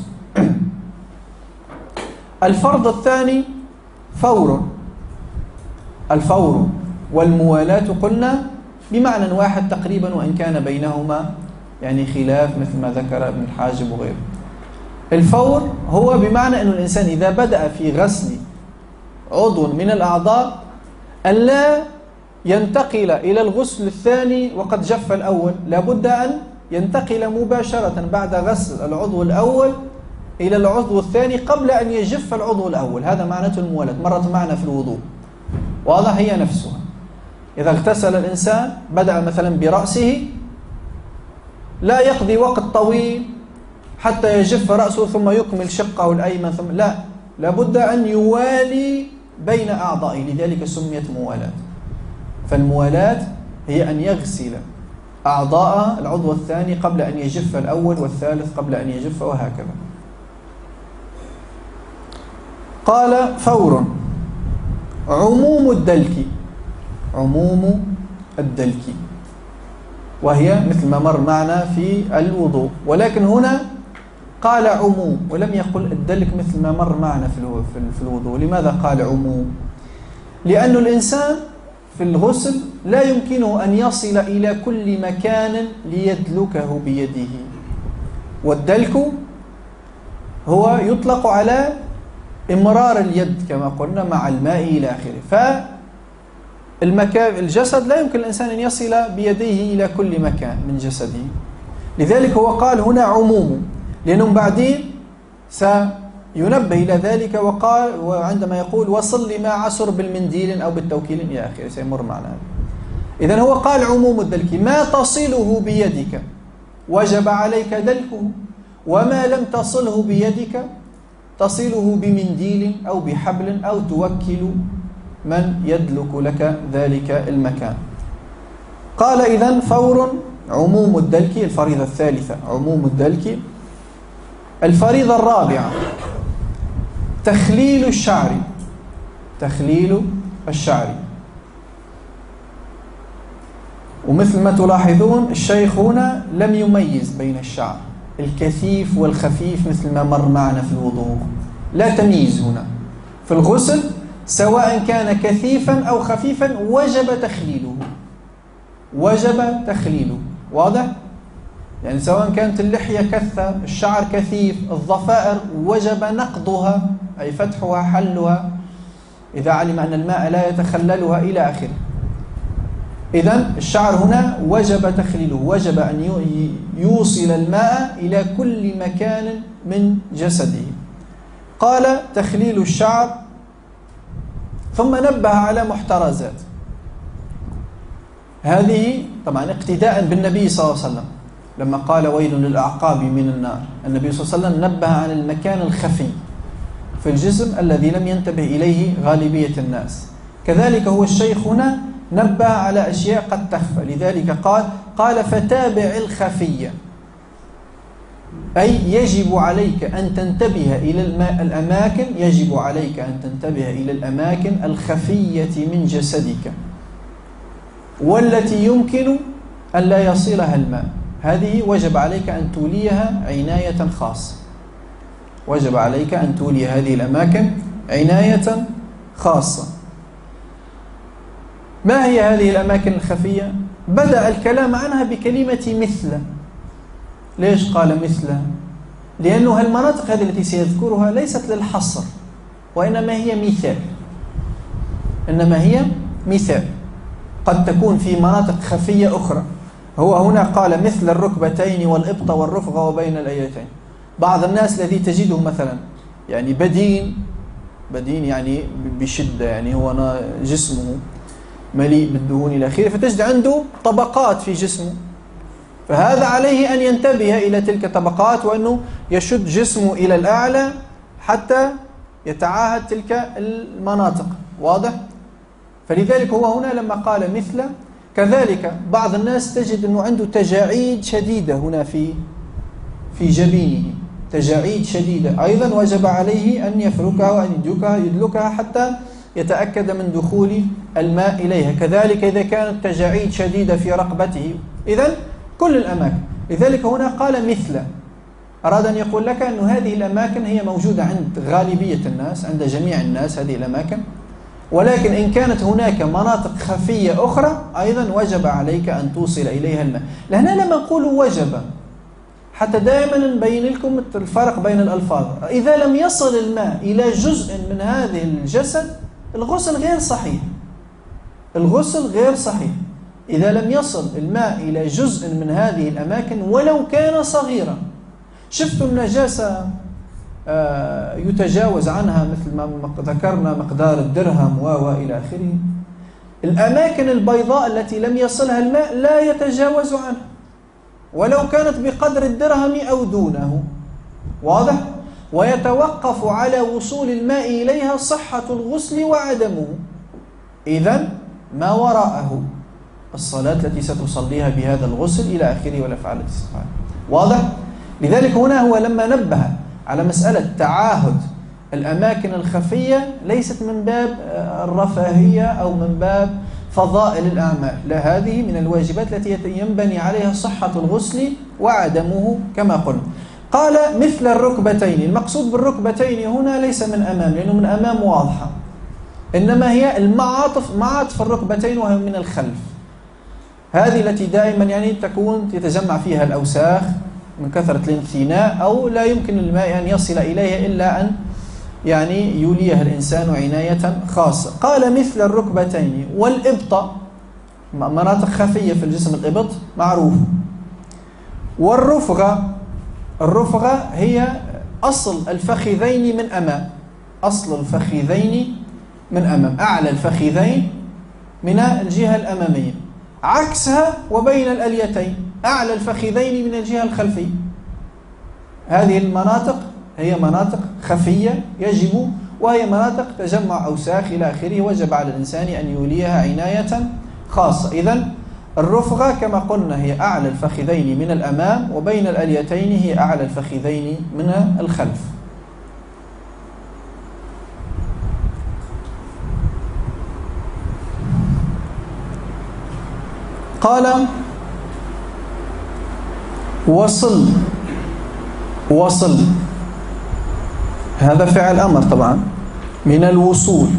الفرض الثاني فور. الفور والموالاة قلنا بمعنى واحد تقريبا، وإن كان بينهما يعني خلاف مثل ما ذكر ابن الحاجب وغيره. الفور هو بمعنى أن الإنسان إذا بدأ في غسل عضو من الأعضاء ألا ينتقل إلى الغسل الثاني وقد جف الأول، لابد أن ينتقل مباشرة بعد غسل العضو الأول إلى العضو الثاني قبل أن يجف العضو الأول. هذا معناته الموالاة، مرت معنا في الوضوء. واضح؟ هي نفسها. إذا اغتسل الإنسان بدأ مثلا برأسه، لا يقضي وقت طويل حتى يجف رأسه ثم يكمل شقه الأيمن، ثم لا، لابد أن يوالي بين أعضائه، لذلك سميت موالاة. فالموالاة هي أن يغسل أعضاء العضو الثاني قبل أن يجف الأول، والثالث قبل أن يجف، وهكذا. قال فور عموم الدلك. عموم الدلك وهي مثل ما مر معنا في الوضوء، ولكن هنا قال عموم ولم يقل الدلك مثل ما مر معنا في الوضوء. لماذا قال عموم؟ لأن الإنسان في الغسل لا يمكنه أن يصل إلى كل مكان ليدلكه بيده. والدلك هو يطلق على إمرار اليد كما قلنا مع الماء إلى آخره. فالمكان الجسد لا يمكن الإنسان أن يصل بيديه إلى كل مكان من جسده، لذلك هو قال هنا عموم، لأنهم بعدين سينبه إلى ذلك. وقال وعندما يقول وصل لما عسر بالمنديل أو بالتوكيل إلى آخره سيمر معنا. إذن هو قال عموم الدلك ما تصله بيدك وجب عليك دلكه، وما لم تصله بيدك تصله بمنديل أو بحبل أو توكل من يدلك لك ذلك المكان. قال إذن فور عموم الدلك، الفريضة الثالثة عموم الدلك. الفريضة الرابعة تخليل الشعر، تخليل الشعر. ومثل ما تلاحظون الشيخ هنا لم يميز بين الشعر الكثيف والخفيف مثل ما مر معنا في الوضوء، لا تمييز هنا. في الغسل سواء كان كثيفا أو خفيفا وجب تخليله، وجب تخليله، واضح؟ يعني سواء كانت اللحية كثة، الشعر كثيف، الضفائر وجب نقضها أي فتحها حلها إذا علم أن الماء لا يتخللها إلى آخره. إذن الشعر هنا وجب تخليله، وجب أن يوصل الماء إلى كل مكان من جسده. قال تخليل الشعر، ثم نبه على محترزات. هذه طبعا اقتداء بالنبي صلى الله عليه وسلم لما قال ويل للأعقاب من النار، النبي صلى الله عليه وسلم نبه عن المكان الخفي في الجسم الذي لم ينتبه إليه غالبية الناس. كذلك هو الشيخ هنا نبه على أشياء قد تخفى، لذلك قال قال فتابع الخفية، أي يجب عليك أن تنتبه إلى الأماكن، يجب عليك أن تنتبه إلى الأماكن الخفية من جسدك والتي يمكن أن لا يصلها الماء، هذه وجب عليك أن توليها عناية خاصة، وجب عليك أن تولي هذه الأماكن عناية خاصة. ما هي هذه الأماكن الخفية؟ بدأ الكلام عنها بكلمة مثل. ليش قال مثل؟ لأنه المناطق هذه التي سيذكرها ليست للحصر، وإنما هي مثال، إنما هي مثال، قد تكون في مناطق خفية أخرى. هو هنا قال مثل الركبتين والإبط والرفغ وبين الأيتين. بعض الناس الذي تجده مثلا يعني بدين، بدين يعني بشدة، يعني هو جسمه مليء بالدهون إلى آخره، فتجد عنده طبقات في جسمه، فهذا عليه أن ينتبه إلى تلك الطبقات وأنه يشد جسمه إلى الأعلى حتى يتعاهد تلك المناطق، واضح؟ فلذلك هو هنا لما قال مثل. كذلك بعض الناس تجد أنه عنده تجاعيد شديدة هنا في في جبينه، تجاعيد شديدة، أيضا وجب عليه أن يفركها وأن يدلكها يدلكها حتى يتأكد من دخول الماء إليها. كذلك إذا كانت تجاعيد شديدة في رقبته، إذن كل الأماكن. لذلك هنا قال مثل، أراد أن يقول لك أن هذه الأماكن هي موجودة عند غالبية الناس، عند جميع الناس هذه الأماكن، ولكن إن كانت هناك مناطق خفية أخرى أيضا وجب عليك أن توصل إليها الماء. لهنا لما نقول وجب حتى دائما نبين لكم الفرق بين الألفاظ. إذا لم يصل الماء إلى جزء من هذه الجسد الغسل غير صحيح، الغسل غير صحيح إذا لم يصل الماء إلى جزء من هذه الأماكن ولو كان صغيرا. شفتوا النجاسة يتجاوز عنها مثل ما ذكرنا مقدار الدرهم وإلى آخره، الأماكن البيضاء التي لم يصلها الماء لا يتجاوز عنها ولو كانت بقدر الدرهم أو دونه، واضح؟ ويتوقف على وصول الماء إليها صحة الغسل وعدمه. إذن ما وراءه الصلاة التي ستصليها بهذا الغسل إلى آخره والأفعال التي ستفعلها، واضح؟ لذلك هنا هو لما نبه على مسألة تعاهد الأماكن الخفية ليست من باب الرفاهية أو من باب فضائل الأعمال، لا، هذه من الواجبات التي ينبني عليها صحة الغسل وعدمه كما قلنا. قال مثل الركبتين، المقصود بالركبتين هنا ليس من أمام لأنه من أمام واضحة، إنما هي المعاطف، معاطف الركبتين وهي من الخلف، هذه التي دائما يعني تكون يتجمع فيها الأوساخ من كثرة الانثناء أو لا يمكن الماء أن يصل إليها إلا أن يعني يوليها الإنسان عناية خاصة. قال مثل الركبتين والإبط، مناطق خفية في الجسم، الإبط معروف. والرفغة، الرفغة هي أصل الفخذين من أمام، أصل الفخذين من أمام، أعلى الفخذين من الجهة الأمامية، عكسها وبين الأليتين أعلى الفخذين من الجهة الخلفية. هذه المناطق هي مناطق خفية يجب، وهي مناطق تجمع أوساخ إلى آخره، وجب على الإنسان أن يوليها عناية خاصة. إذن الرفغة كما قلنا هي أعلى الفخذين من الأمام، وبين الأليتين هي أعلى الفخذين من الخلف. قال وصل، وصل هذا فعل أمر طبعا من الوصول،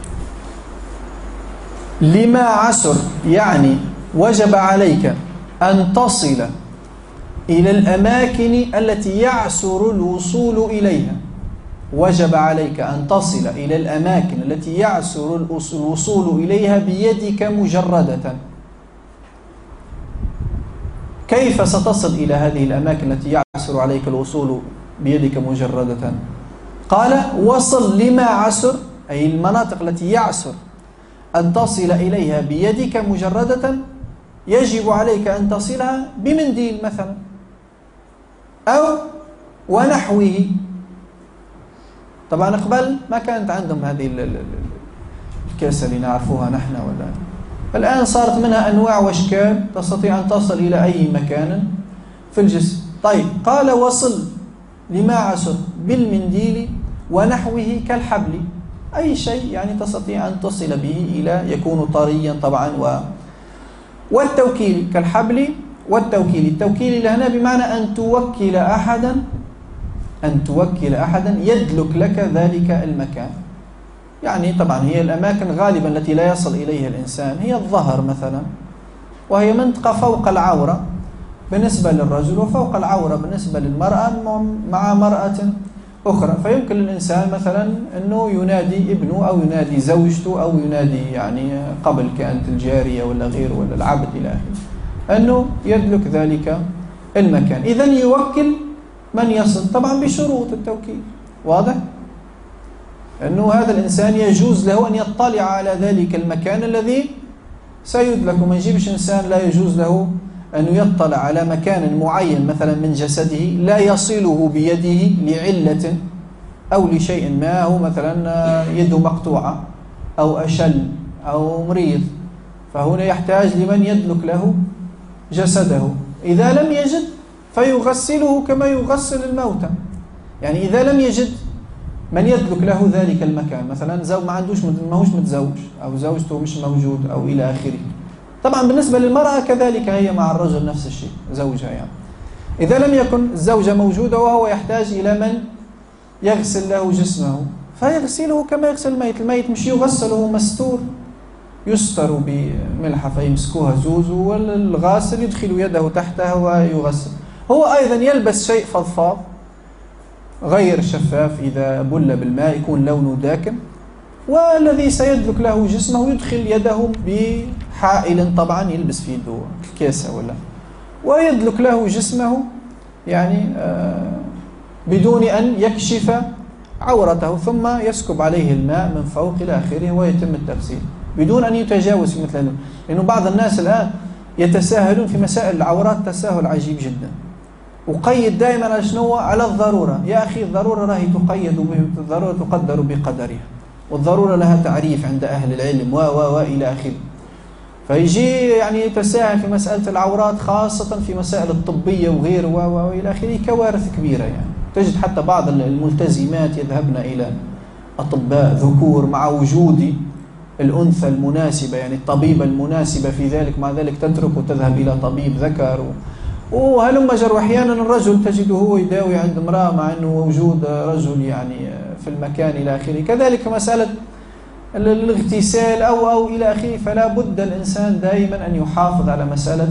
لما عسر يعني وجب عليك أن تصل إلى الأماكن التي يعسر الوصول إليها، وجب عليك أن تصل إلى الأماكن التي يعسر الوصول إليها بيدك مجردة. كيف ستصل إلى هذه الأماكن التي يعسر عليك الوصول بيدك مجردة؟ قال وصل لما عسر، أي المناطق التي يعسر أن تصل إليها بيدك مجردة، يجب عليك أن تصلها بمنديل مثلا أو ونحوه. طبعا قبل ما كانت عندهم هذه الكاسة اللي نعرفوها نحن، ولا الآن صارت منها أنواع وأشكال تستطيع أن تصل إلى أي مكان في الجسم. طيب قال وصل لما عسر بالمنديل ونحوه كالحبل، أي شيء يعني تستطيع أن تصل به إلى يكون طريا طبعا. و والتوكيل كالحبل والتوكيل، التوكيل لهنا بمعنى أن توكل أحدا، أن توكل أحدا يدلك لك ذلك المكان. يعني طبعا هي الأماكن غالبا التي لا يصل إليها الإنسان هي الظهر مثلا، وهي منطقة فوق العورة بالنسبة للرجل وفوق العورة بالنسبة للمرأة مع مرأة أخرى. فيمكن للإنسان مثلا أنه ينادي ابنه أو ينادي زوجته أو ينادي يعني قبل كانت الجارية ولا غيره ولا العبد إلى آخره، أنه يدلك ذلك المكان. إذن يوكل من يصل طبعا بشروط التوكيل، واضح؟ أنه هذا الإنسان يجوز له أن يطلع على ذلك المكان الذي سيدلك، وما يجيبش إنسان لا يجوز له أن يطلع على مكان معين مثلا من جسده لا يصله بيده لعلة أو لشيء ما، هو مثلا يده مقطوعة أو أشل أو مريض، فهنا يحتاج لمن يدلك له جسده. إذا لم يجد فيغسله كما يغسل الموتى، يعني إذا لم يجد من يدلك له ذلك المكان، مثلا زوج ما عندوش ماهوش متزوج أو زوجته مش موجود أو إلى آخره. طبعا بالنسبة للمرأة كذلك هي مع الرجل نفس الشيء، زوجها يعني إذا لم يكن الزوجة موجودة وهو يحتاج إلى من يغسل له جسمه فيغسله كما يغسل الميت. الميت مش يغسله مستور، يستر بملحة فيمسكوها زوز، والغاسل يدخل يده تحتها ويغسل. هو أيضا يلبس شيء فضفاض غير شفاف، إذا بل بالماء يكون لونه داكن، والذي سيدلك له جسمه يدخل يده بحائل طبعا يلبس في يده الكاسة ولا، ويدلك له جسمه يعني آه بدون أن يكشف عورته، ثم يسكب عليه الماء من فوق إلى آخره ويتم التغسيل بدون أن يتجاوز في مثل هذا. لأنه بعض الناس الآن يتساهلون في مسائل العورات تساهل عجيب جدا، وقيد دائما على شنو؟ على الضرورة. يا أخي الضرورة راهي تقيد، الضرورة تقدر بقدرها، والضرورة لها تعريف عند أهل العلم و و وإلى آخره. فيجي يعني يتساهل في مسألة العورات خاصة في مسائل الطبية وغير و و وإلى آخره، كوارث كبيرة. يعني تجد حتى بعض الملتزمات يذهبن إلى أطباء ذكور مع وجود الأنثى المناسبة، يعني الطبيبة المناسبة في ذلك، مع ذلك تترك وتذهب إلى طبيب ذكر. وهلم جر، أحيانا الرجل تجده هو يداوي عند امرأة مع أنه وجود رجل يعني في المكان إلى آخره. كذلك مسألة الاغتسال أو أو إلى آخره. فلا بد الإنسان دائما أن يحافظ على مسألة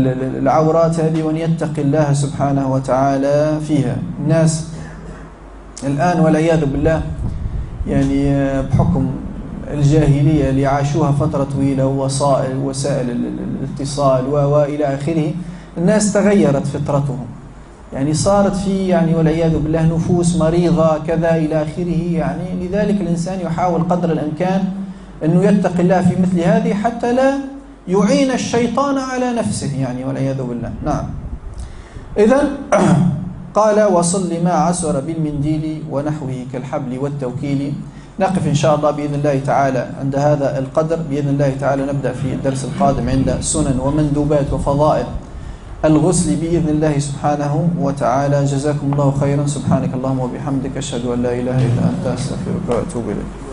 العورات هذه وأن يتقي الله سبحانه وتعالى فيها. الناس الآن والعياذ بالله يعني بحكم الجاهلية اللي عاشوها فترة طويلة ووسائل وسائل الاتصال وإلى آخره، الناس تغيرت فطرتهم، يعني صارت في يعني والعياذ بالله نفوس مريضة كذا إلى آخره. يعني لذلك الإنسان يحاول قدر الإمكان أنه يتقي الله في مثل هذه حتى لا يعين الشيطان على نفسه يعني والعياذ بالله. نعم. إذن قال وصل ما عسر بالمنديل ونحوه كالحبل والتوكيل. نقف إن شاء الله بإذن الله تعالى عند هذا القدر. بإذن الله تعالى نبدأ في الدرس القادم عند سنن ومندوبات وفضائل الغسل بإذن الله سبحانه وتعالى. جزاكم الله خيرا. سبحانك اللهم وبحمدك أشهد أن لا إله إلا أنت أستغفرك وأتوب إليك.